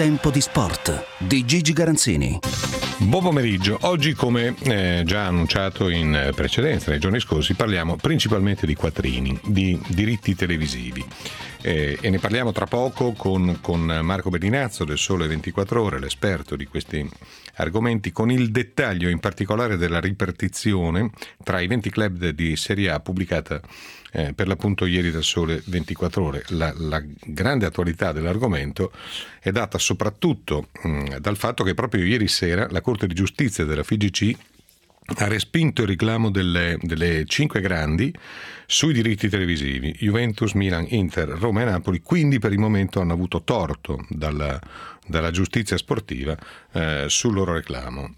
Tempo di sport di Gigi Garanzini. Buon pomeriggio. Oggi, come già annunciato in precedenza nei giorni scorsi, parliamo principalmente di quattrini, di diritti televisivi. E ne parliamo tra poco con Marco Bellinazzo del Sole 24 Ore, l'esperto di questi argomenti, con il dettaglio in particolare della ripartizione tra i 20 club di Serie A pubblicata per l'appunto ieri dal Sole 24 Ore. La grande attualità dell'argomento è data soprattutto dal fatto che proprio ieri sera la Corte di Giustizia della FIGC ha respinto il reclamo delle 5 grandi sui diritti televisivi, Juventus, Milan, Inter, Roma e Napoli. Quindi per il momento hanno avuto torto dalla giustizia sportiva sul loro reclamo.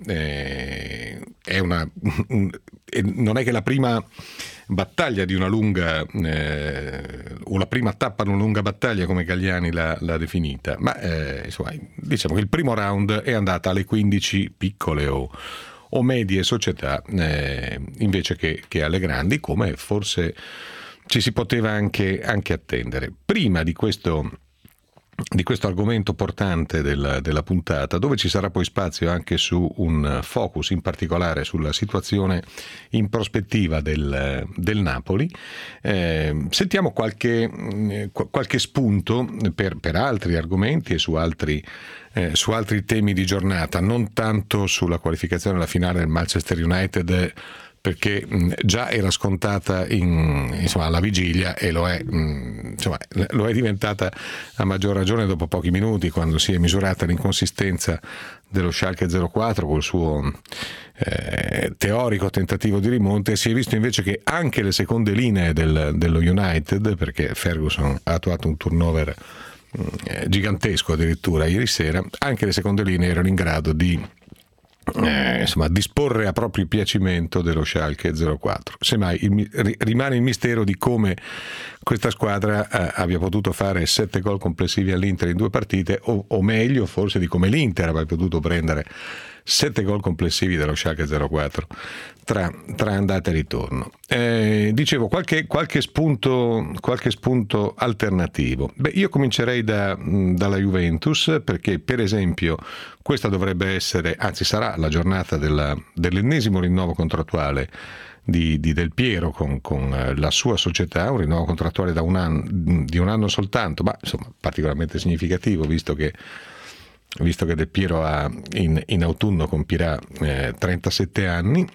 Non è che la prima battaglia di una lunga o la prima tappa di una lunga battaglia, come Galliani l'ha definita, ma insomma, diciamo che il primo round è andata alle 15 piccole o medie società invece che alle grandi, come forse ci si poteva anche attendere. Prima di questo argomento portante della puntata, dove ci sarà poi spazio anche su un focus in particolare sulla situazione in prospettiva del Napoli, sentiamo qualche spunto per altri argomenti e su altri temi di giornata, non tanto sulla qualificazione alla finale del Manchester United, perché già era scontata alla vigilia, e lo è diventata a maggior ragione dopo pochi minuti, quando si è misurata l'inconsistenza dello Schalke 04 col suo teorico tentativo di rimonta, e si è visto invece che anche le seconde linee dello United, perché Ferguson ha attuato un turnover gigantesco addirittura ieri sera, anche le seconde linee erano in grado di disporre a proprio piacimento dello Schalke 04. Semmai rimane il mistero di come questa squadra abbia potuto fare 7 gol complessivi all'Inter in 2 partite, o meglio forse di come l'Inter abbia potuto prendere 7 gol complessivi dello Schalke 04 tra andata e ritorno. Dicevo, qualche spunto alternativo. Io comincerei dalla Juventus, perché per esempio questa dovrebbe essere, anzi sarà la giornata dell'ennesimo rinnovo contrattuale di Del Piero con la sua società, un rinnovo contrattuale di un anno soltanto, ma insomma particolarmente significativo, visto che Del Piero in autunno compirà 37 anni,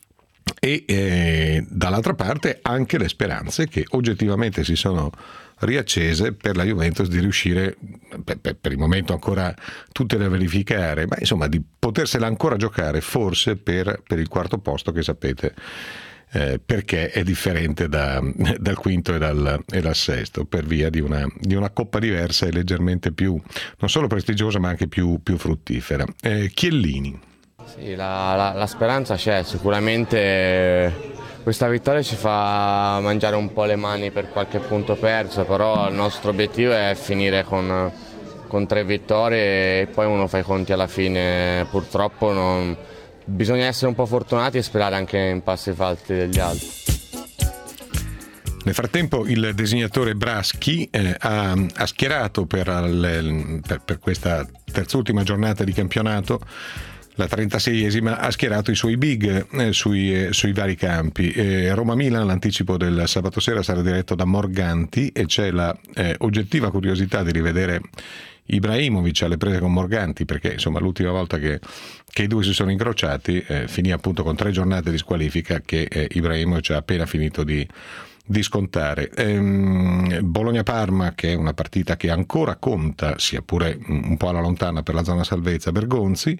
e dall'altra parte anche le speranze che oggettivamente si sono riaccese per la Juventus di riuscire, per il momento ancora tutte da verificare, ma insomma di potersela ancora giocare forse per il quarto posto, che sapete perché è differente dal quinto e dal sesto, per via di una coppa diversa e leggermente più, non solo prestigiosa ma anche più fruttifera. Chiellini. Sì, la speranza c'è, sicuramente questa vittoria ci fa mangiare un po' le mani per qualche punto perso, però il nostro obiettivo è finire con 3 vittorie e poi uno fa i conti alla fine. Purtroppo bisogna essere un po' fortunati e sperare anche in passi falsi degli altri. Nel frattempo il disegnatore Braschi ha schierato per questa terz'ultima giornata di campionato, la 36esima, ha schierato i suoi big sui vari campi. Roma-Milan, l'anticipo del sabato sera, sarà diretto da Morganti, e c'è la oggettiva curiosità di rivedere Ibrahimovic alle prese con Morganti, perché insomma l'ultima volta che i due si sono incrociati finì appunto con 3 giornate di squalifica che Ibrahimovic ha appena finito di scontare. Bologna-Parma, che è una partita che ancora conta, sia pure un po' alla lontana per la zona salvezza, Bergonzi.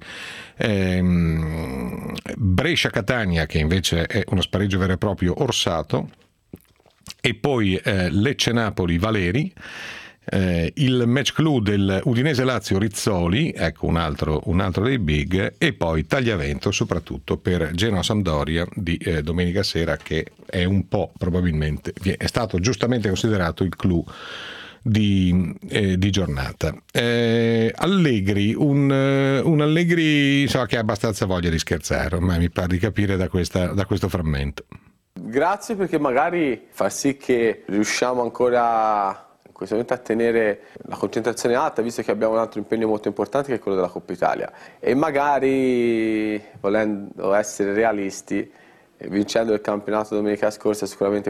Brescia-Catania, che invece è uno spareggio vero e proprio, Orsato. E poi Lecce-Napoli, Valeri. Il match clou del Udinese-Lazio, Rizzoli, ecco un altro dei big, e poi Tagliavento soprattutto per Genoa-Sampdoria di domenica sera, che è un po', probabilmente è stato giustamente considerato il clou di giornata. Allegri, un Allegri insomma, che ha abbastanza voglia di scherzare, ormai mi pare di capire da questo frammento. Grazie, perché magari fa sì che riusciamo ancora questo momento a tenere la concentrazione alta, visto che abbiamo un altro impegno molto importante che è quello della Coppa Italia, e magari, volendo essere realisti, vincendo il campionato domenica scorsa, sicuramente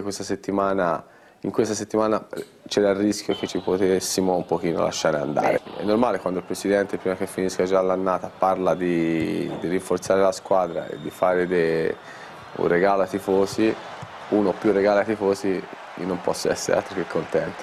in questa settimana c'era il rischio che ci potessimo un pochino lasciare andare. È normale quando il presidente, prima che finisca già l'annata, parla di rinforzare la squadra e di fare un regalo ai tifosi, uno o più regali ai tifosi, io non posso essere altro che contento.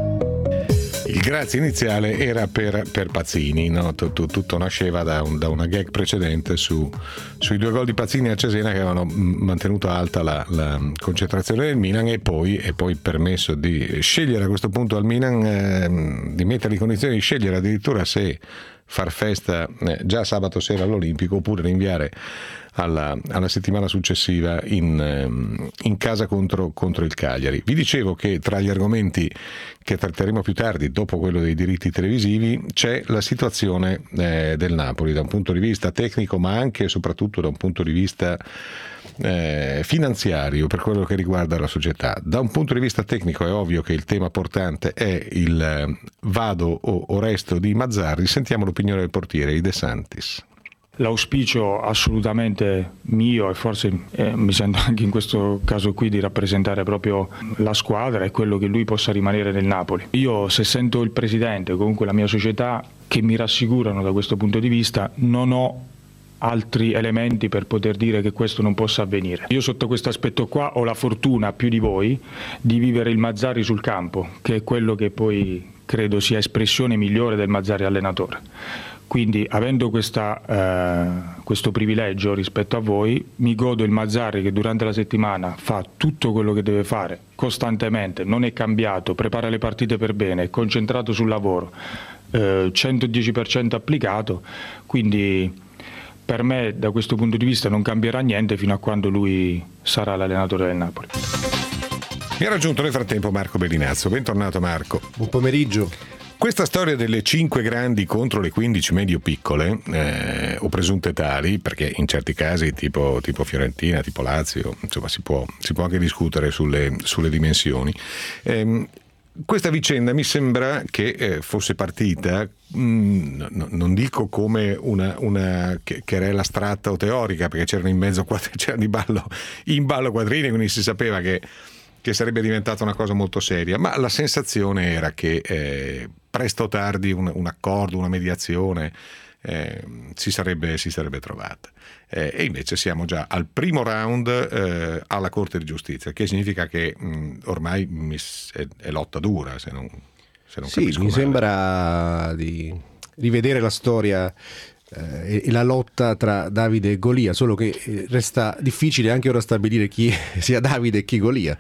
Il grazie iniziale era per Pazzini, no? Tutto nasceva da una gag precedente sui 2 gol di Pazzini a Cesena che avevano mantenuto alta la concentrazione del Milan e poi permesso di scegliere a questo punto al Milan, di mettere in condizione di scegliere addirittura se far festa già sabato sera all'Olimpico oppure rinviare alla settimana successiva in casa contro il Cagliari. Vi dicevo che tra gli argomenti che tratteremo più tardi, dopo quello dei diritti televisivi, c'è la situazione del Napoli da un punto di vista tecnico, ma anche e soprattutto da un punto di vista finanziario per quello che riguarda la società. Da un punto di vista tecnico è ovvio che il tema portante è il vado o resto di Mazzarri. Sentiamo l'opinione del portiere, di De Santis. L'auspicio assolutamente mio, e forse mi sento anche in questo caso qui di rappresentare proprio la squadra, è quello che lui possa rimanere nel Napoli. Io, se sento il presidente, comunque la mia società, che mi rassicurano da questo punto di vista, non ho altri elementi per poter dire che questo non possa avvenire. Io sotto questo aspetto qua ho la fortuna, più di voi, di vivere il Mazzarri sul campo, che è quello che poi credo sia espressione migliore del Mazzarri allenatore. Quindi, avendo questo privilegio rispetto a voi, mi godo il Mazzarri che durante la settimana fa tutto quello che deve fare costantemente, non è cambiato, prepara le partite per bene, è concentrato sul lavoro, 110% applicato, quindi per me da questo punto di vista non cambierà niente fino a quando lui sarà l'allenatore del Napoli. Mi ha raggiunto nel frattempo Marco Bellinazzo. Bentornato Marco. Buon pomeriggio. Questa storia delle 5 grandi contro le 15 medio-piccole, o presunte tali, perché in certi casi tipo Fiorentina, tipo Lazio, insomma si può anche discutere sulle dimensioni. Questa vicenda mi sembra che fosse partita, non dico come una querela astratta o teorica, perché c'erano in mezzo in ballo quadrini, quindi si sapeva che sarebbe diventata una cosa molto seria, ma la sensazione era che presto o tardi un accordo, una mediazione si sarebbe trovata. E invece siamo già al primo round alla Corte di Giustizia, che significa che ormai è lotta dura, se non sì, capisco mi male. Sembra di rivedere la storia e la lotta tra Davide e Golia, solo che resta difficile anche ora stabilire chi sia Davide e chi Golia.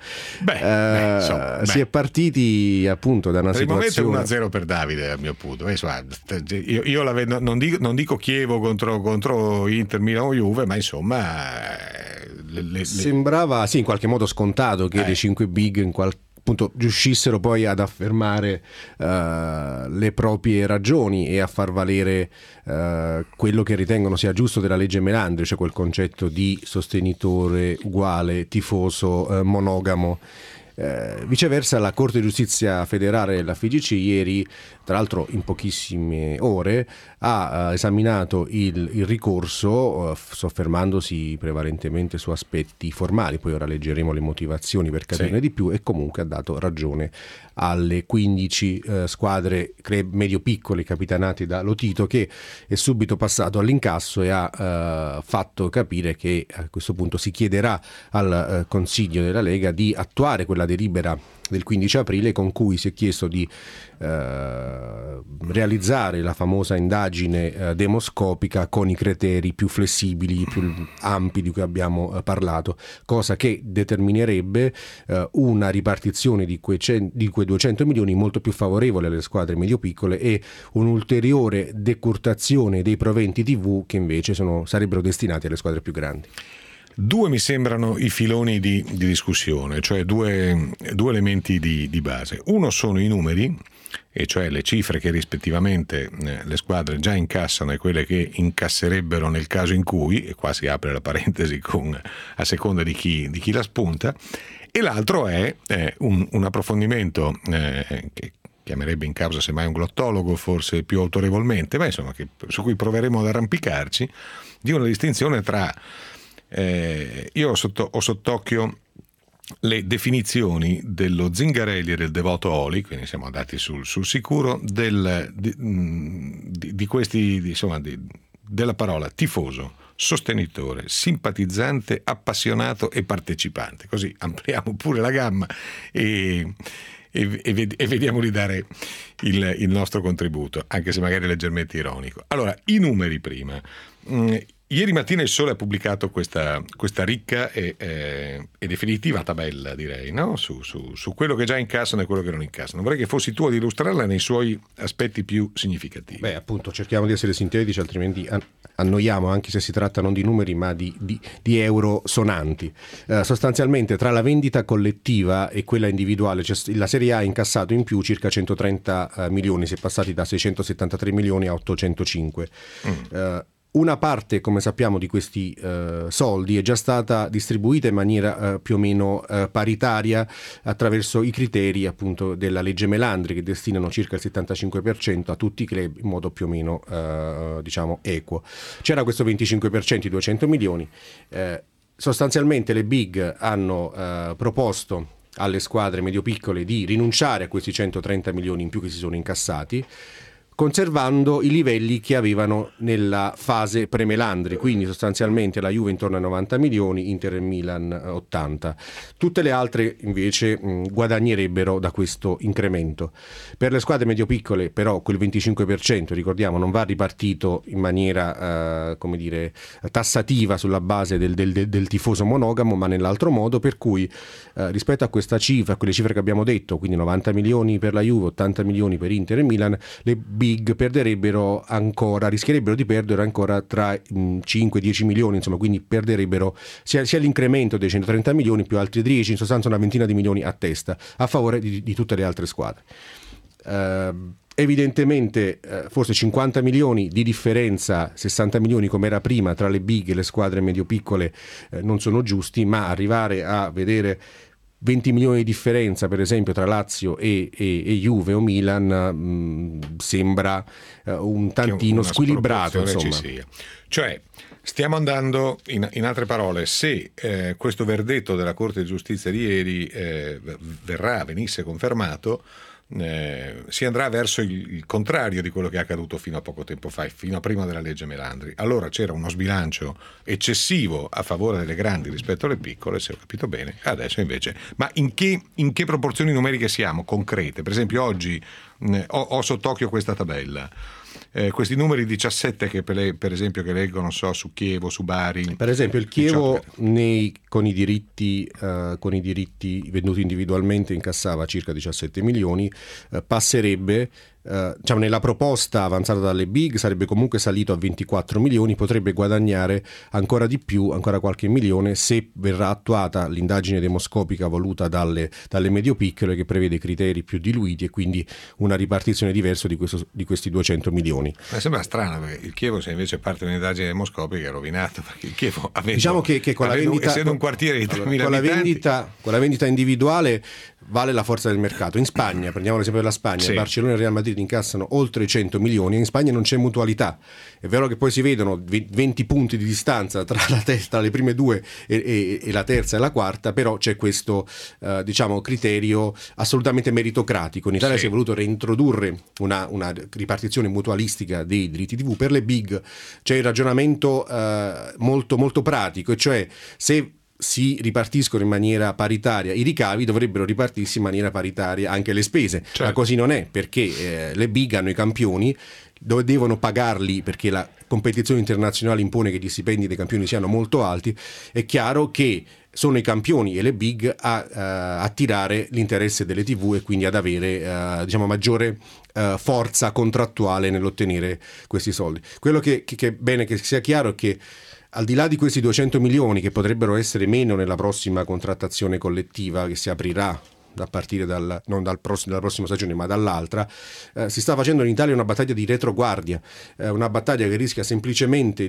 Si è partiti appunto da una situazione. Per il momento 1-0 per Davide, al mio punto. Io la vedo, non dico Chievo contro Inter, Milan o Juve, ma insomma sembrava in qualche modo scontato che le 5 big appunto riuscissero poi ad affermare le proprie ragioni e a far valere quello che ritengono sia giusto della legge Melandri, cioè quel concetto di sostenitore uguale, tifoso, monogamo. Viceversa, la Corte di Giustizia federale, la FIGC, ieri, tra l'altro in pochissime ore, ha esaminato il ricorso, soffermandosi prevalentemente su aspetti formali. Poi ora leggeremo le motivazioni per capirne di più, e comunque ha dato ragione alle 15 squadre medio-piccole capitanate da Lotito, che è subito passato all'incasso e ha fatto capire che a questo punto si chiederà al Consiglio della Lega di attuare quella delibera del 15 aprile con cui si è chiesto di realizzare la famosa indagine demoscopica con i criteri più flessibili, più ampi di cui abbiamo parlato, cosa che determinerebbe una ripartizione di quei 200 milioni molto più favorevole alle squadre medio-piccole e un'ulteriore decurtazione dei proventi TV che invece sarebbero destinati alle squadre più grandi. Due mi sembrano i filoni di discussione, cioè due elementi di base. Uno sono i numeri, e cioè le cifre che rispettivamente le squadre già incassano e quelle che incasserebbero nel caso in cui, e qua si apre la parentesi a seconda di chi la spunta, e l'altro è un approfondimento chiamerebbe in causa semmai un glottologo forse più autorevolmente, ma insomma su cui proveremo ad arrampicarci, di una distinzione tra io ho sott'occhio le definizioni dello Zingarelli e del Devoto Oli, quindi siamo andati sul sicuro di questi, insomma, della parola tifoso, sostenitore, simpatizzante, appassionato e partecipante. Così ampliamo pure la gamma e vediamo di dare il nostro contributo, anche se magari leggermente ironico. Allora, i numeri prima. Ieri mattina il Sole ha pubblicato questa ricca e definitiva tabella, direi, no? su quello che già incassano e quello che non incassano. Vorrei che fossi tu ad illustrarla nei suoi aspetti più significativi. Beh, appunto, cerchiamo di essere sintetici, altrimenti annoiamo, anche se si tratta non di numeri ma di euro sonanti. Sostanzialmente tra la vendita collettiva e quella individuale, la Serie A ha incassato in più circa 130 milioni, si è passati da 673 milioni a 805. Una parte, come sappiamo, di questi soldi è già stata distribuita in maniera più o meno paritaria attraverso i criteri appunto della legge Melandri, che destinano circa il 75% a tutti i club in modo più o meno diciamo equo. C'era questo 25%, i 200 milioni. Sostanzialmente le big hanno proposto alle squadre medio-piccole di rinunciare a questi 130 milioni in più che si sono incassati, conservando i livelli che avevano nella fase pre-Melandri, quindi sostanzialmente la Juve intorno ai 90 milioni, Inter e Milan 80. Tutte le altre invece guadagnerebbero da questo incremento. Per le squadre medio-piccole però quel 25%, ricordiamo, non va ripartito in maniera come dire tassativa sulla base del tifoso monogamo, ma nell'altro modo, per cui rispetto a questa cifra, a quelle cifre che abbiamo detto, quindi 90 milioni per la Juve, 80 milioni per Inter e Milan, le big rischierebbero di perdere ancora tra 5-10 milioni, insomma, quindi perderebbero sia l'incremento dei 130 milioni più altri 10, in sostanza una ventina di milioni a testa a favore di tutte le altre squadre. Evidentemente forse 50 milioni di differenza, 60 milioni come era prima tra le big e le squadre medio-piccole non sono giusti, ma arrivare a vedere 20 milioni di differenza per esempio tra Lazio e Juve o Milan sembra un tantino squilibrato, insomma. Ci sia. Cioè stiamo andando, in altre parole, se questo verdetto della Corte di Giustizia di ieri venisse confermato, si andrà verso il contrario di quello che è accaduto fino a poco tempo fa, fino a prima della legge Melandri. Allora c'era uno sbilancio eccessivo a favore delle grandi rispetto alle piccole, se ho capito bene. Adesso invece, ma in che proporzioni numeriche siamo concrete? Per esempio oggi ho sott'occhio questa tabella. Questi numeri 17 che per esempio che leggo, so, su Chievo, su Bari. Per esempio il Chievo con i diritti venduti individualmente incassava circa 17 milioni, passerebbe diciamo, nella proposta avanzata dalle big sarebbe comunque salito a 24 milioni, potrebbe guadagnare ancora di più, ancora qualche milione, se verrà attuata l'indagine demoscopica voluta dalle medio-piccole, che prevede criteri più diluiti e quindi una ripartizione diversa di questi 200 milioni. Ma sembra strano, perché il Chievo, se invece parte un'indagine demoscopica, è rovinato, perché il Chievo diciamo che con la vendita, essendo un quartiere di 3.000 abitanti, con la vendita individuale vale la forza del mercato. In Spagna, prendiamo l'esempio della Spagna, sì. Barcellona e Real Madrid incassano oltre 100 milioni, in Spagna non c'è mutualità. È vero che poi si vedono 20 punti di distanza tra le prime due e la terza e la quarta, però c'è questo diciamo criterio assolutamente meritocratico. In Italia si è voluto reintrodurre una ripartizione mutualistica dei diritti TV. Per le big c'è il ragionamento molto molto pratico, e cioè se si ripartiscono in maniera paritaria i ricavi, dovrebbero ripartirsi in maniera paritaria anche le spese. Certo. Ma così non è, perché le big hanno i campioni, dove devono pagarli perché la competizione internazionale impone che gli stipendi dei campioni siano molto alti. È chiaro che sono i campioni e le big a attirare l'interesse delle TV e quindi ad avere diciamo maggiore forza contrattuale nell'ottenere questi soldi. Quello che è bene che sia chiaro è che al di là di questi 200 milioni che potrebbero essere meno nella prossima contrattazione collettiva che si aprirà a partire dalla prossima stagione, ma dall'altra, si sta facendo in Italia una battaglia di retroguardia, una battaglia che rischia semplicemente di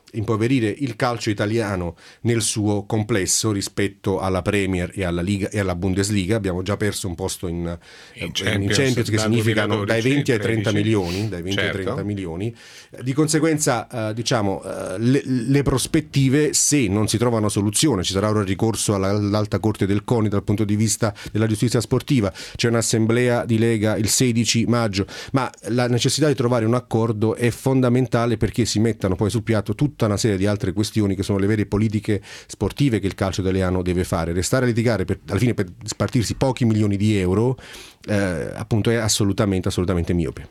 impoverire il calcio italiano nel suo complesso rispetto alla Premier e alla Liga e alla Bundesliga. Abbiamo già perso un posto in Champions, che significano dai 20 ai 30 milioni, ai 30 milioni. Di conseguenza le prospettive, se non si trova una soluzione, ci sarà ora il ricorso all'Alta Corte del CONI dal punto di vista della giustizia sportiva, c'è un'assemblea di Lega il 16 maggio, ma la necessità di trovare un accordo è fondamentale perché si mettano poi sul piatto tutta una serie di altre questioni che sono le vere politiche sportive che il calcio italiano deve fare. Restare a litigare alla fine per spartirsi pochi milioni di euro appunto è assolutamente miope.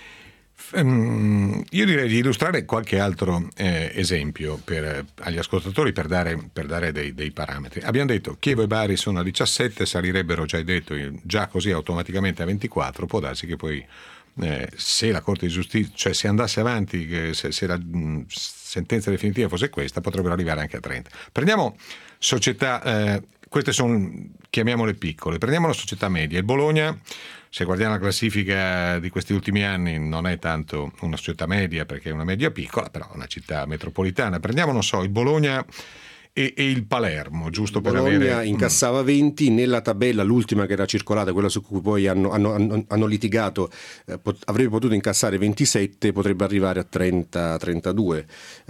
Io direi di illustrare qualche altro esempio agli ascoltatori per dare dei parametri. Abbiamo detto Chievo e Bari sono a 17, salirebbero, già così automaticamente a 24. Può darsi che poi se la Corte di Giustizia, cioè se andasse avanti, se la sentenza definitiva fosse questa, potrebbero arrivare anche a 30. Prendiamo società, queste sono, chiamiamole piccole, prendiamo la società media. Il Bologna, se guardiamo la classifica di questi ultimi anni, non è tanto una società media perché è una media piccola, però è una città metropolitana. Prendiamo, non so, il Bologna e il Palermo, giusto il per Bologna avere... incassava 20, nella tabella, l'ultima che era circolata, quella su cui poi hanno litigato, avrebbe potuto incassare 27, potrebbe arrivare a 30-32.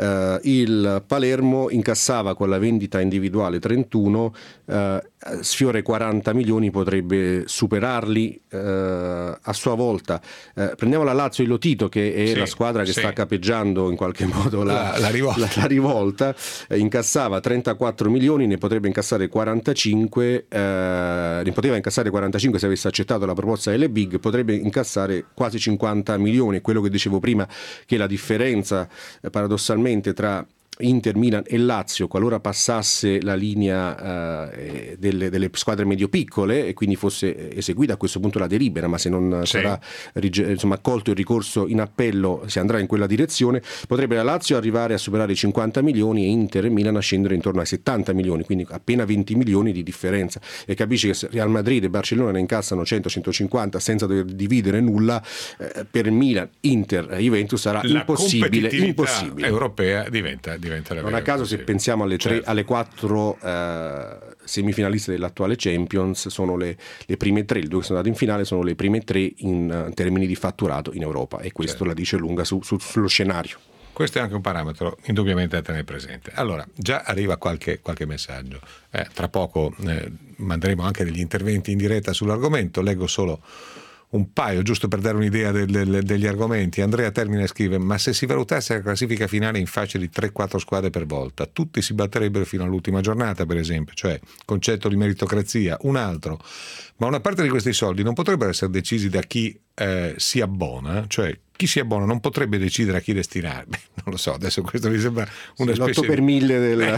Il Palermo incassava con la vendita individuale 31, sfiora 40 milioni, potrebbe superarli a sua volta. Prendiamo la Lazio Ilotito, che è la squadra che sta capeggiando in qualche modo la rivolta, incassava 34 milioni, ne potrebbe incassare 45, ne poteva incassare 45 se avesse accettato la proposta delle big, potrebbe incassare quasi 50 milioni. Quello che dicevo prima, che la differenza paradossalmente tra Inter, Milan e Lazio, qualora passasse la linea delle squadre medio-piccole e quindi fosse eseguita a questo punto la delibera, ma se non sarà accolto il ricorso in appello, si andrà in quella direzione, potrebbe la Lazio arrivare a superare i 50 milioni e Inter e Milan a scendere intorno ai 70 milioni, quindi appena 20 milioni di differenza. E capisci che se Real Madrid e Barcellona ne incassano 100-150 senza dover dividere nulla, per Milan, Inter e Juventus sarà impossibile. Europea diventa non a caso, se pensiamo alle 4 semifinaliste dell'attuale Champions, sono le prime 3, le 2 che sono andate in finale sono le prime 3 in termini di fatturato in Europa, e questo la dice lunga sullo scenario. Questo è anche un parametro indubbiamente da tenere presente. Allora, già arriva qualche messaggio. Tra poco manderemo anche degli interventi in diretta sull'argomento. Leggo solo un paio, giusto per dare un'idea degli argomenti. Andrea Termine scrive: ma se si valutasse la classifica finale in fasce di 3-4 squadre per volta, tutti si batterebbero fino all'ultima giornata, per esempio, cioè concetto di meritocrazia. Un altro: ma una parte di questi soldi non potrebbero essere decisi da chi si abbona? Cioè chi si abbona non potrebbe decidere a chi destinare? Non lo so, adesso questo mi sembra una specie l'8 per 1000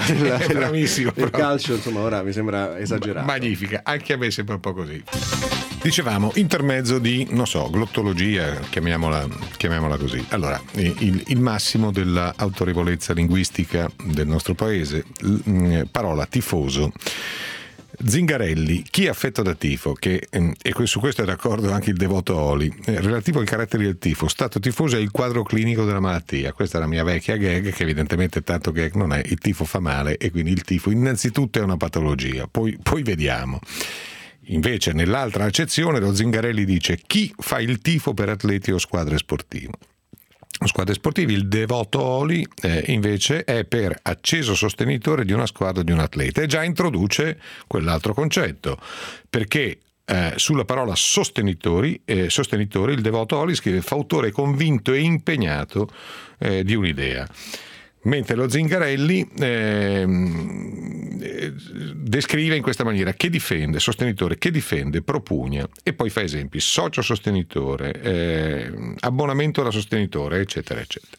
del calcio, insomma, ora mi sembra esagerato. Magnifica, anche a me sembra un po' così. Dicevamo, intermezzo di, non so, glottologia, chiamiamola così. Allora, il massimo dell'autorevolezza linguistica del nostro paese, parola tifoso. Zingarelli, chi è affetto da tifo, e su questo è d'accordo anche il devoto Oli, relativo ai caratteri del tifo, stato tifoso è il quadro clinico della malattia. Questa è la mia vecchia gag, che evidentemente tanto gag non è. Il tifo fa male e quindi il tifo innanzitutto è una patologia, poi vediamo. Invece nell'altra accezione lo Zingarelli dice: chi fa il tifo per atleti o squadre sportive? Squadre sportive, il devoto Oli invece è per acceso sostenitore di una squadra o di un atleta, e già introduce quell'altro concetto, perché sulla parola sostenitori il devoto Oli scrive: fautore convinto e impegnato di un'idea. Mentre lo Zingarelli descrive in questa maniera: che difende, sostenitore, che difende, propugna, e poi fa esempi: socio sostenitore, abbonamento da sostenitore, eccetera, eccetera.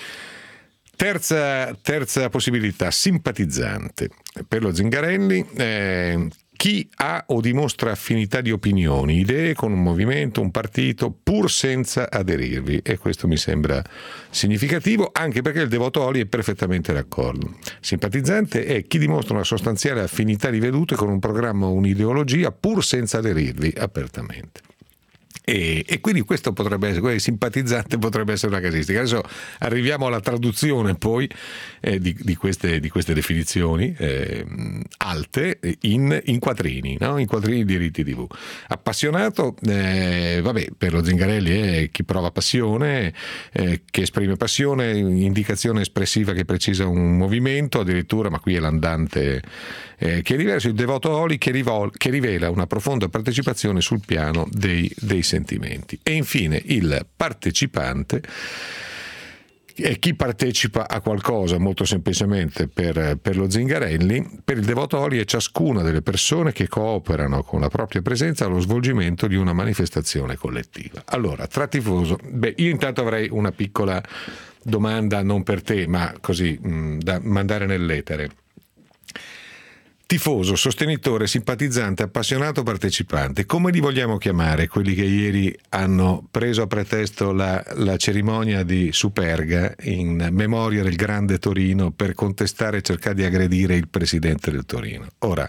Terza possibilità, simpatizzante. Per lo Zingarelli, chi ha o dimostra affinità di opinioni, idee con un movimento, un partito, pur senza aderirvi. E questo mi sembra significativo, anche perché il devoto Oli è perfettamente d'accordo. Simpatizzante è chi dimostra una sostanziale affinità di vedute con un programma o un'ideologia, pur senza aderirvi apertamente. E quindi questo potrebbe essere, simpatizzante potrebbe essere una casistica. Adesso arriviamo alla traduzione poi di queste definizioni alte in quattrini, no? In quattrini di Riti TV. Appassionato, per lo Zingarelli è chi prova passione, che esprime passione, indicazione espressiva che precisa un movimento, addirittura, ma qui è l'andante che è diverso, il devoto Oli che rivela una profonda partecipazione sul piano dei sentimenti. E infine il partecipante è chi partecipa a qualcosa, molto semplicemente per lo Zingarelli. Per il devoto Oli è ciascuna delle persone che cooperano con la propria presenza allo svolgimento di una manifestazione collettiva. Allora, tra tifoso, io intanto avrei una piccola domanda, non per te, ma così da mandare nell'etere. Tifoso, sostenitore, simpatizzante, appassionato, partecipante, come li vogliamo chiamare quelli che ieri hanno preso a pretesto la cerimonia di Superga in memoria del grande Torino per contestare e cercare di aggredire il presidente del Torino? Ora,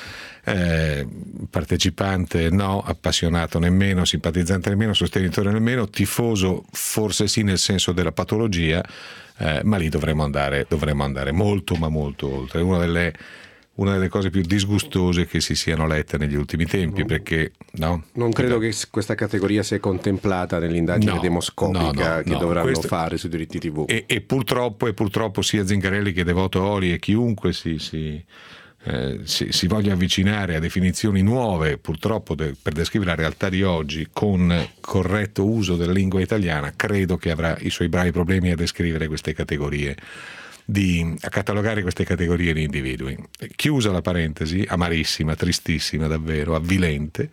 partecipante no, appassionato nemmeno, simpatizzante nemmeno, sostenitore nemmeno, tifoso forse sì nel senso della patologia, ma lì dovremmo andare molto ma molto oltre. Una delle cose più disgustose che si siano lette negli ultimi tempi, perché non credo che questa categoria sia contemplata nell'indagine demoscopica che dovranno fare sui diritti TV. E purtroppo sia Zingarelli che Devoto Oli e chiunque si voglia avvicinare a definizioni nuove, purtroppo per descrivere la realtà di oggi con corretto uso della lingua italiana, credo che avrà i suoi bravi problemi a descrivere queste categorie, a catalogare queste categorie di individui. Chiusa la parentesi, amarissima, tristissima, davvero avvilente,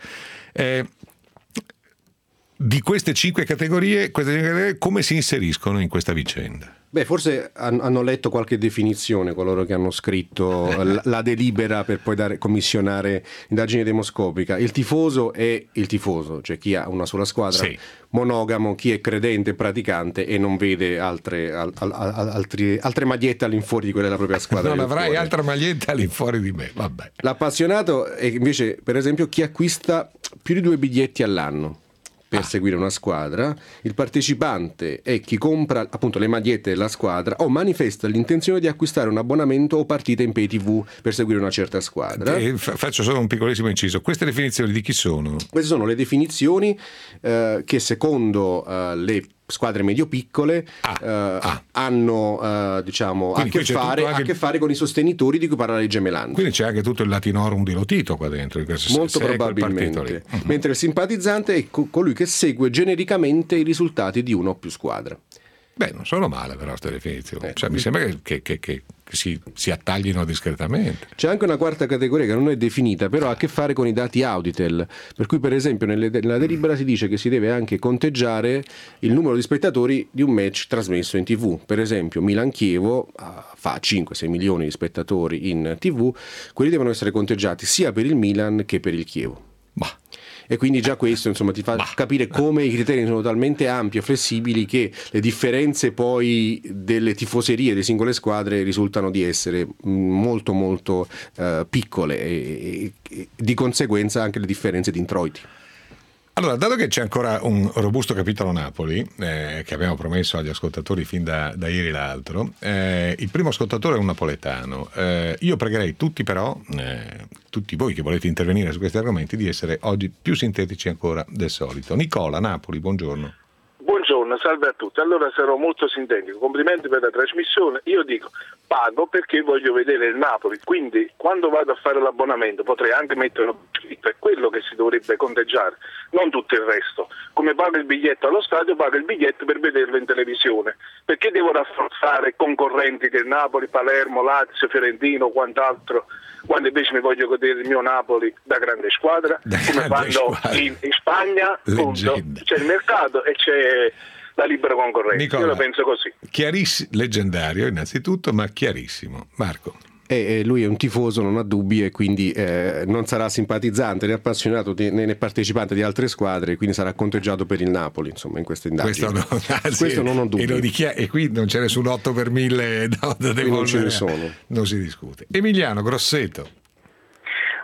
di queste 5 categorie, come si inseriscono in questa vicenda? Forse hanno letto qualche definizione coloro che hanno scritto la delibera per poi commissionare indagine demoscopica. Il tifoso è il tifoso, cioè chi ha una sola squadra, sì. Monogamo, chi è credente, praticante e non vede altre magliette all'infuori di quella della propria squadra. Non avrai altra maglietta all'infuori di me, vabbè. L'appassionato è invece, per esempio, chi acquista più di 2 biglietti all'anno per seguire una squadra. Il partecipante è chi compra appunto le magliette della squadra o manifesta l'intenzione di acquistare un abbonamento o partita in pay TV per seguire una certa squadra. Faccio solo un piccolissimo inciso. Queste definizioni di chi sono? Queste sono le definizioni che secondo le squadre medio-piccole hanno a che fare con i sostenitori di cui parla la legge Melandri. Quindi c'è anche tutto il latinorum di Lotito qua dentro. Molto probabilmente. Mentre il simpatizzante è colui che segue genericamente i risultati di una o più squadre. Non sono male però queste definizioni. Mi sembra che si attaglino discretamente. C'è anche una quarta categoria che non è definita, però ha a che fare con i dati Auditel, per cui per esempio nella delibera si dice che si deve anche conteggiare il numero di spettatori di un match trasmesso in TV. Per esempio Milan-Chievo fa 5-6 milioni di spettatori in TV, quelli devono essere conteggiati sia per il Milan che per il Chievo. E quindi già questo ti fa capire come i criteri sono talmente ampi e flessibili che le differenze poi delle tifoserie delle singole squadre risultano di essere molto molto piccole e di conseguenza anche le differenze di introiti. Allora, dato che c'è ancora un robusto capitolo Napoli, che abbiamo promesso agli ascoltatori fin da ieri l'altro, il primo ascoltatore è un napoletano. Io pregherei tutti voi che volete intervenire su questi argomenti, di essere oggi più sintetici ancora del solito. Nicola, Napoli, buongiorno. Buongiorno, salve a tutti. Allora sarò molto sintetico. Complimenti per la trasmissione. Io dico, pago perché voglio vedere il Napoli, quindi quando vado a fare l'abbonamento potrei anche mettere una scritto, è quello che si dovrebbe conteggiare, non tutto il resto. Come pago il biglietto allo stadio, pago il biglietto per vederlo in televisione. Perché devo rafforzare concorrenti che Napoli, Palermo, Lazio, Fiorentino o quant'altro, quando invece mi voglio godere il mio Napoli da grande squadra, come fanno in Spagna, appunto, c'è il mercato e c'è la libera concorrenza. Nicola, io la penso così. Leggendario innanzitutto, ma chiarissimo. Marco. Lui è un tifoso, non ha dubbi, e quindi non sarà simpatizzante né appassionato né partecipante di altre squadre, quindi sarà conteggiato per il Napoli, insomma, in queste indagini. Questo non ho dubbi. E qui non c'è nessun 8 per 1000 non ce ne sono. Non si discute. Emiliano Grosseto.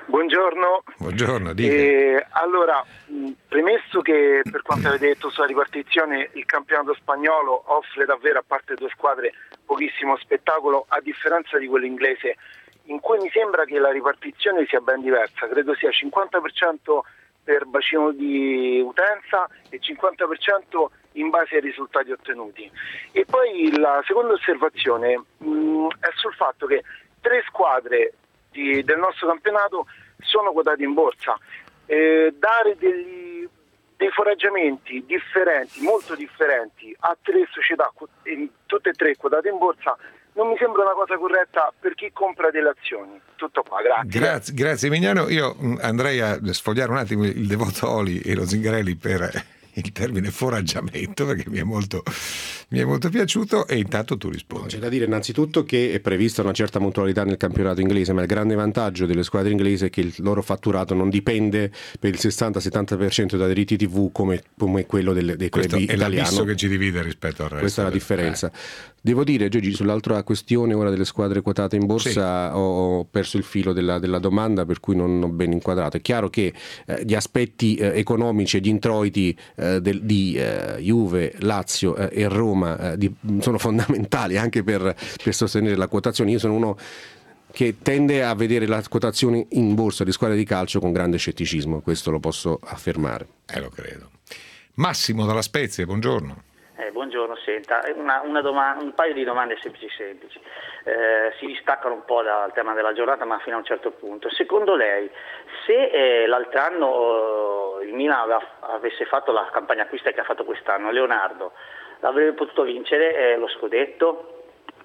Buongiorno, dica. Allora, premesso che per quanto avete detto sulla ripartizione, il campionato spagnolo offre davvero, a parte 2 squadre, pochissimo spettacolo, a differenza di quello inglese, in cui mi sembra che la ripartizione sia ben diversa. Credo sia 50% per bacino di utenza e 50% in base ai risultati ottenuti. E poi la seconda osservazione è sul fatto che 3 squadre del nostro campionato sono quotate in borsa. Dare dei foraggiamenti differenti, molto differenti, a 3 società, tutte e 3 quotate in borsa, non mi sembra una cosa corretta per chi compra delle azioni. Tutto qua, grazie. Grazie Mignano. Io andrei a sfogliare un attimo il Devoto Oli e lo Zingarelli per il termine foraggiamento, perché mi è molto piaciuto, e intanto tu rispondi. C'è da dire innanzitutto che è prevista una certa mutualità nel campionato inglese, ma il grande vantaggio delle squadre inglesi è che il loro fatturato non dipende per il 60-70% da diritti TV come quello dei club italiani. È l'abisso che ci divide rispetto al resto. Questa è la differenza. Devo dire, Gigi, sull'altra questione ora delle squadre quotate in borsa, sì, ho perso il filo della domanda, per cui non ho ben inquadrato. È chiaro che gli aspetti economici e gli introiti di Juve, Lazio e Roma sono fondamentali anche per sostenere la quotazione. Io sono uno che tende a vedere la quotazione in borsa di squadre di calcio con grande scetticismo, questo lo posso affermare. Lo credo. Massimo dalla Spezia, buongiorno. Buongiorno, senta, un paio di domande semplici. Si distaccano un po' dal tema della giornata, ma fino a un certo punto. Secondo lei, se l'altro anno il Milan avesse fatto la campagna acquista che ha fatto quest'anno, Leonardo avrebbe potuto vincere lo scudetto?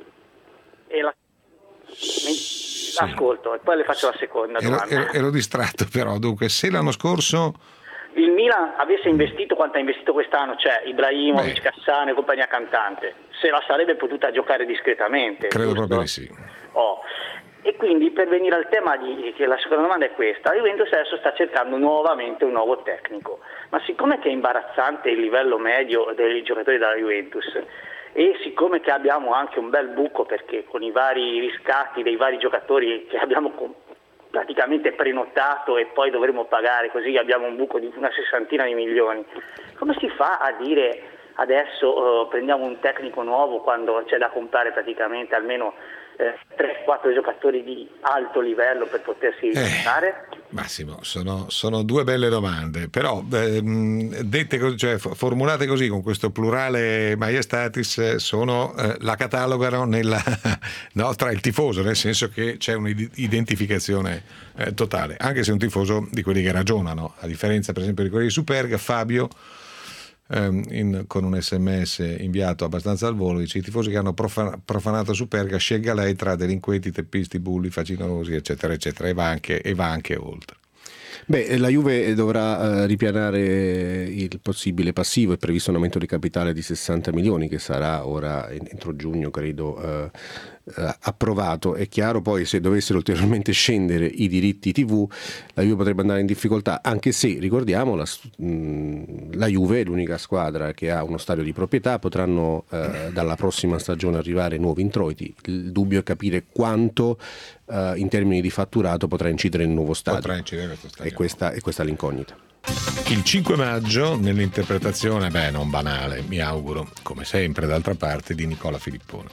Sì. Ascolto, e poi le faccio la seconda domanda. Ero distratto però, dunque, se l'anno scorso il Milan avesse investito quanto ha investito quest'anno, cioè Ibrahimovic, Cassano e compagnia cantante, se la sarebbe potuta giocare discretamente. Credo giusto? Proprio di sì. E quindi, per venire al tema che la seconda domanda è questa, la Juventus adesso sta cercando nuovamente un nuovo tecnico, ma siccome che è imbarazzante il livello medio dei giocatori della Juventus, e siccome che abbiamo anche un bel buco, perché con i vari riscatti dei vari giocatori che abbiamo praticamente prenotato e poi dovremo pagare, così abbiamo un buco di una 60 di milioni, come si fa a dire adesso prendiamo un tecnico nuovo quando c'è da comprare praticamente almeno 3-4 giocatori di alto livello per potersi giocare? Massimo, sono 2 belle domande, però dette, cioè formulate così, con questo plurale maiestatis, la catalogano tra il tifoso, nel senso che c'è un'identificazione totale, anche se è un tifoso di quelli che ragionano, a differenza per esempio di quelli di Superga. Fabio con un sms inviato abbastanza al volo dice: i tifosi che hanno profanato Superga, scelga lei tra delinquenti, teppisti, bulli, facinorosi, eccetera eccetera, e va anche oltre. La Juve dovrà ripianare il possibile passivo. È previsto un aumento di capitale di 60 milioni che sarà ora entro giugno, credo, approvato. È chiaro poi, se dovessero ulteriormente scendere i diritti TV, la Juve potrebbe andare in difficoltà, anche se, ricordiamo, la Juve è l'unica squadra che ha uno stadio di proprietà. Potranno dalla prossima stagione arrivare nuovi introiti. Il dubbio è capire quanto in termini di fatturato potrà incidere il nuovo stadio. E questa è l'incognita. Il 5 maggio, nell'interpretazione non banale, mi auguro, come sempre d'altra parte, di Nicola Filippone.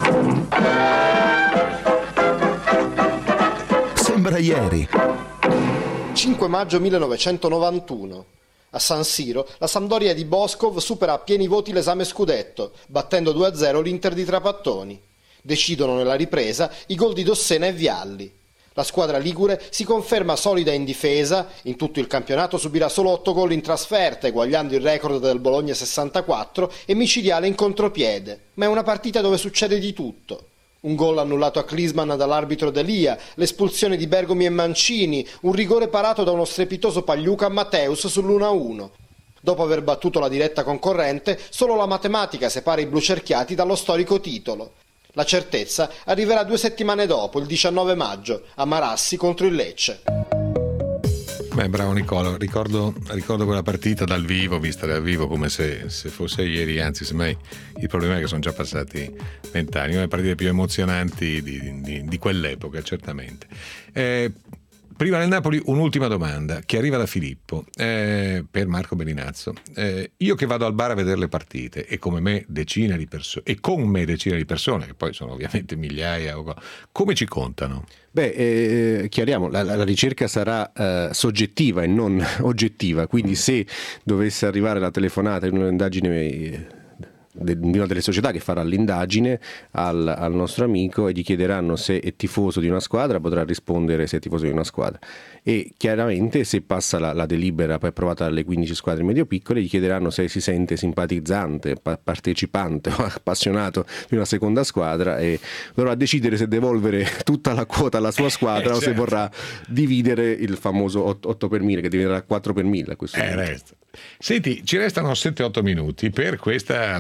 Sembra ieri. 5 maggio 1991. A San Siro, la Sampdoria di Boskov supera a pieni voti l'esame scudetto, battendo 2-0 l'Inter di Trapattoni. Decidono nella ripresa i gol di Dossena e Vialli. La squadra ligure si conferma solida in difesa, in tutto il campionato subirà solo 8 gol in trasferta, eguagliando il record del Bologna 64, e micidiale in contropiede. Ma è una partita dove succede di tutto. Un gol annullato a Klinsmann dall'arbitro D'Elia, l'espulsione di Bergomi e Mancini, un rigore parato da uno strepitoso Pagliuca a Matteus sull'1-1. Dopo aver battuto la diretta concorrente, solo la matematica separa i blucerchiati dallo storico titolo. La certezza arriverà 2 settimane dopo, il 19 maggio, a Marassi contro il Lecce. Bravo Nicola, ricordo quella partita dal vivo, vista dal vivo come se fosse ieri, anzi semmai il problema è che sono già passati 20 anni, una delle partite più emozionanti di quell'epoca, certamente. Prima del Napoli un'ultima domanda che arriva da Filippo per Marco Bellinazzo. Io che vado al bar a vedere le partite e come me decine di persone, e con me decine di persone, che poi sono ovviamente migliaia, come ci contano? Chiariamo, la ricerca sarà soggettiva e non oggettiva, quindi se dovesse arrivare la telefonata in un'indagine di una delle società che farà l'indagine al nostro amico e gli chiederanno se è tifoso di una squadra, potrà rispondere se è tifoso di una squadra, e chiaramente se passa la delibera poi approvata dalle 15 squadre medio-piccole gli chiederanno se si sente simpatizzante, partecipante o appassionato di una seconda squadra, e dovrà decidere se devolvere tutta la quota alla sua squadra o se vorrà dividere il famoso 8 per 1000 che diventerà 4 per 1000 a questo punto. Resta. Senti, ci restano 7-8 minuti per questa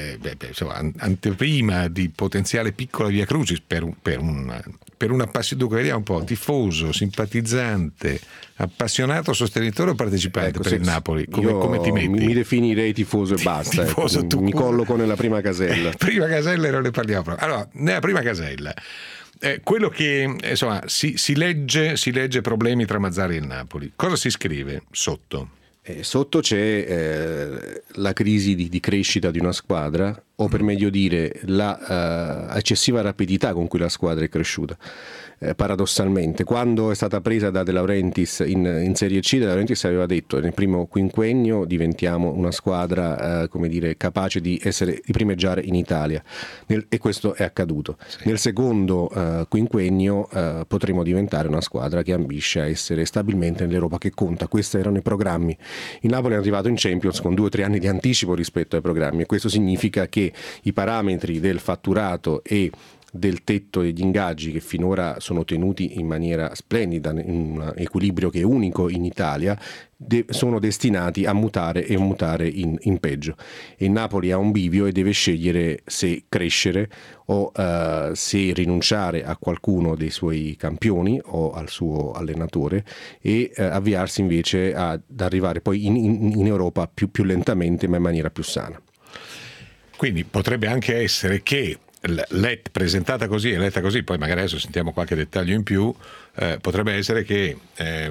anteprima di potenziale piccola via crucis per una passione. Dunque vediamo un po': tifoso, simpatizzante, appassionato, sostenitore o partecipante per il Napoli? Come ti metti? Mi definirei tifoso e basta. Tifoso, mi colloco nella prima casella. Prima casella, e non ne parliamo proprio. Allora, nella prima casella, quello che insomma si legge problemi tra Mazzarri e il Napoli. Cosa si scrive sotto? Sotto c'è la crisi di crescita di una squadra, o per meglio dire la eccessiva rapidità con cui la squadra è cresciuta. Paradossalmente, quando è stata presa da De Laurentiis in Serie C, De Laurentiis aveva detto: nel primo quinquennio diventiamo una squadra capace di primeggiare in Italia, e questo è accaduto. Sì. Nel secondo quinquennio potremo diventare una squadra che ambisce a essere stabilmente nell'Europa che conta. Questi erano i programmi. Il Napoli è arrivato in Champions con 2 o 3 anni di anticipo rispetto ai programmi, e questo significa che i parametri del fatturato e del tetto degli ingaggi, che finora sono tenuti in maniera splendida, in un equilibrio che è unico in Italia, sono destinati a mutare e mutare in peggio. E il Napoli ha un bivio e deve scegliere se crescere o se rinunciare a qualcuno dei suoi campioni o al suo allenatore e avviarsi invece ad arrivare poi in Europa più lentamente, ma in maniera più sana. Quindi potrebbe anche essere che presentata così e letta così, poi magari adesso sentiamo qualche dettaglio in più, potrebbe essere che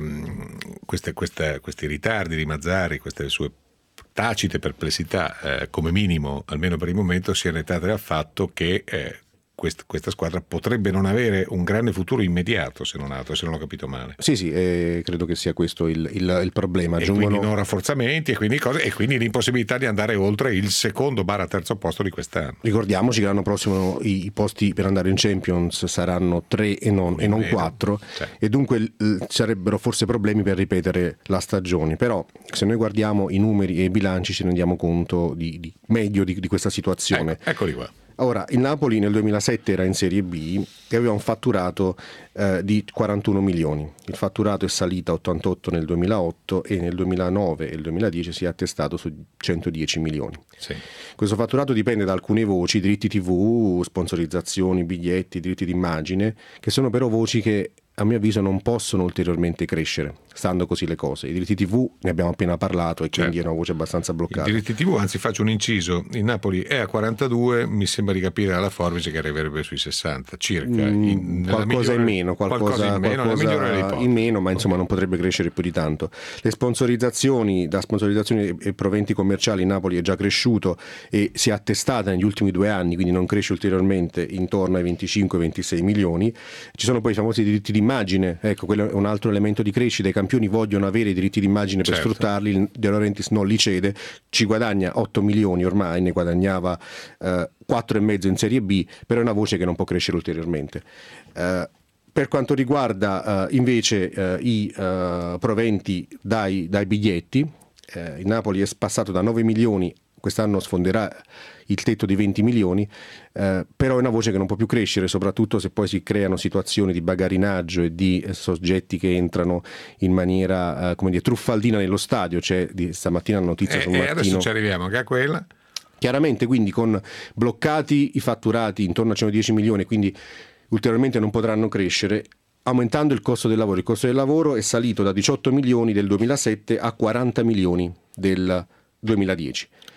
questi ritardi di Mazzarri, queste sue tacite perplessità, come minimo, almeno per il momento, siano dettate dal fatto che questa squadra potrebbe non avere un grande futuro immediato, se non altro, se non ho capito male. Sì, credo che sia questo il problema. E quindi non rafforzamenti e quindi l'impossibilità di andare oltre il secondo / terzo posto di quest'anno. Ricordiamoci che l'anno prossimo i posti per andare in Champions saranno 3 e non 4, e dunque sarebbero forse problemi per ripetere la stagione. Però se noi guardiamo i numeri e i bilanci ci rendiamo conto meglio di questa situazione. Eccoli qua. Ora, il Napoli nel 2007 era in Serie B e aveva un fatturato di 41 milioni. Il fatturato è salito a 88 nel 2008 e nel 2009 e il 2010 si è attestato su 110 milioni. Sì. Questo fatturato dipende da alcune voci: diritti TV, sponsorizzazioni, biglietti, diritti d'immagine, che sono però voci che a mio avviso non possono ulteriormente crescere, stando così le cose. I diritti TV ne abbiamo appena parlato e quindi è una voce abbastanza bloccata. I diritti TV, anzi faccio un inciso, il Napoli è a 42, mi sembra di capire dalla forbice che arriverebbe sui 60 circa. Qualcosa in meno, ma insomma non potrebbe crescere più di tanto. Le sponsorizzazioni, da sponsorizzazioni e proventi commerciali il Napoli è già cresciuto e si è attestata negli ultimi 2 anni, quindi non cresce ulteriormente, intorno ai 25-26 milioni. Ci sono poi i famosi diritti di immagine, ecco, quello è un altro elemento di crescita. I campioni vogliono avere i diritti d'immagine per sfruttarli, De Laurentiis non li cede, ci guadagna 8 milioni ormai, ne guadagnava 4,5 in Serie B, però è una voce che non può crescere ulteriormente. Per quanto riguarda invece i proventi dai biglietti, il Napoli è passato da 9 milioni, quest'anno sfonderà il tetto di 20 milioni, però è una voce che non può più crescere, soprattutto se poi si creano situazioni di bagarinaggio e di soggetti che entrano in maniera truffaldina nello stadio. C'è stamattina la notizia sul Mattino. Adesso ci arriviamo anche a quella. Chiaramente, quindi con bloccati i fatturati intorno a 110 milioni, quindi ulteriormente non potranno crescere, aumentando il costo del lavoro. Il costo del lavoro è salito da 18 milioni del 2007 a 40 milioni del 2010.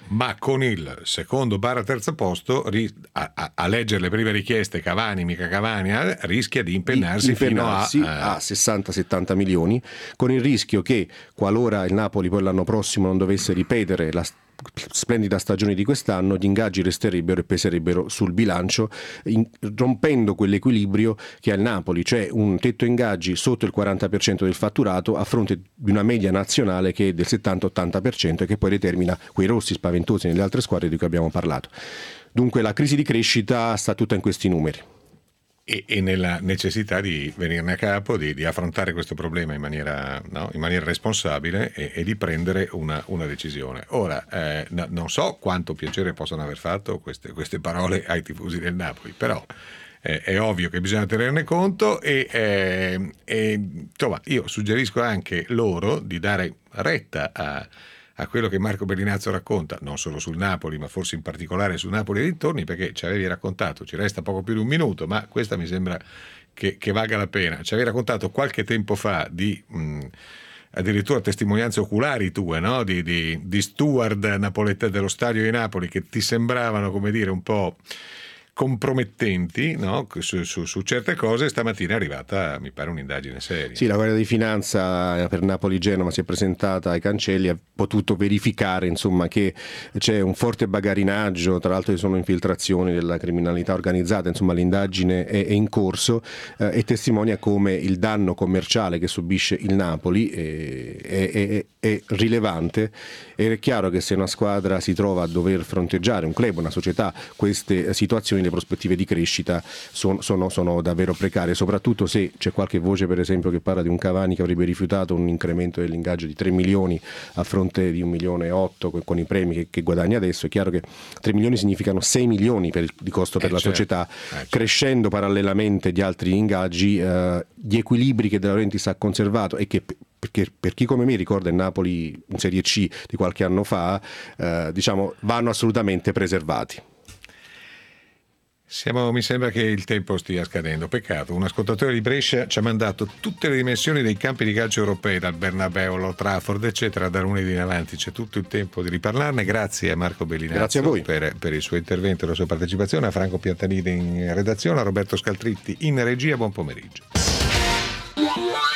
ma con il secondo / terzo posto a leggere le prime richieste Cavani, mica Cavani, rischia di impennarsi fino a 60-70 milioni, con il rischio che qualora il Napoli poi l'anno prossimo non dovesse ripetere la splendida stagione di quest'anno, gli ingaggi resterebbero e peserebbero sul bilancio, rompendo quell'equilibrio che ha il Napoli, cioè un tetto ingaggi sotto il 40% del fatturato a fronte di una media nazionale che è del 70-80% e che poi determina quei rossi spaventosi nelle altre squadre di cui abbiamo parlato. Dunque la crisi di crescita sta tutta in questi numeri. E nella necessità di venirne a capo, di affrontare questo problema in maniera responsabile e di prendere una decisione. Ora, non so quanto piacere possano aver fatto queste parole ai tifosi del Napoli, però è ovvio che bisogna tenerne conto e insomma, io suggerisco anche loro di dare retta a quello che Marco Bellinazzo racconta, non solo sul Napoli, ma forse in particolare su Napoli e dintorni, perché ci avevi raccontato, ci resta poco più di un minuto, ma questa mi sembra che valga la pena. Ci avevi raccontato qualche tempo fa di addirittura testimonianze oculari tue, no? di steward napoletani dello stadio di Napoli che ti sembravano, come dire, un po' compromettenti, no? su certe cose. Stamattina è arrivata, mi pare, un'indagine seria. Sì, la Guardia di Finanza per Napoli-Genova si è presentata ai cancelli, ha potuto verificare insomma che c'è un forte bagarinaggio, tra l'altro ci sono infiltrazioni della criminalità organizzata, insomma l'indagine è in corso e testimonia come il danno commerciale che subisce il Napoli è rilevante. Ed è chiaro che se una squadra si trova a dover fronteggiare, un club, una società, queste situazioni, le prospettive di crescita sono davvero precarie, soprattutto se c'è qualche voce per esempio che parla di un Cavani che avrebbe rifiutato un incremento dell'ingaggio di 3 milioni a fronte di 1,8 milioni con i premi che guadagna adesso. È chiaro che 3 milioni significano 6 milioni di costo per la società, crescendo parallelamente di altri ingaggi, gli equilibri che De Laurentiis ha conservato e che, perché per chi come me ricorda il Napoli in Serie C di qualche anno fa, vanno assolutamente preservati. Mi sembra che il tempo stia scadendo, peccato. Un ascoltatore di Brescia ci ha mandato tutte le dimensioni dei campi di calcio europei, dal Bernabeu all'Old Trafford eccetera, da lunedì in avanti, c'è tutto il tempo di riparlarne. Grazie a Marco Bellinazzo. Grazie a voi per il suo intervento e la sua partecipazione, a Franco Piantanide in redazione, a Roberto Scaltritti in regia. Buon pomeriggio.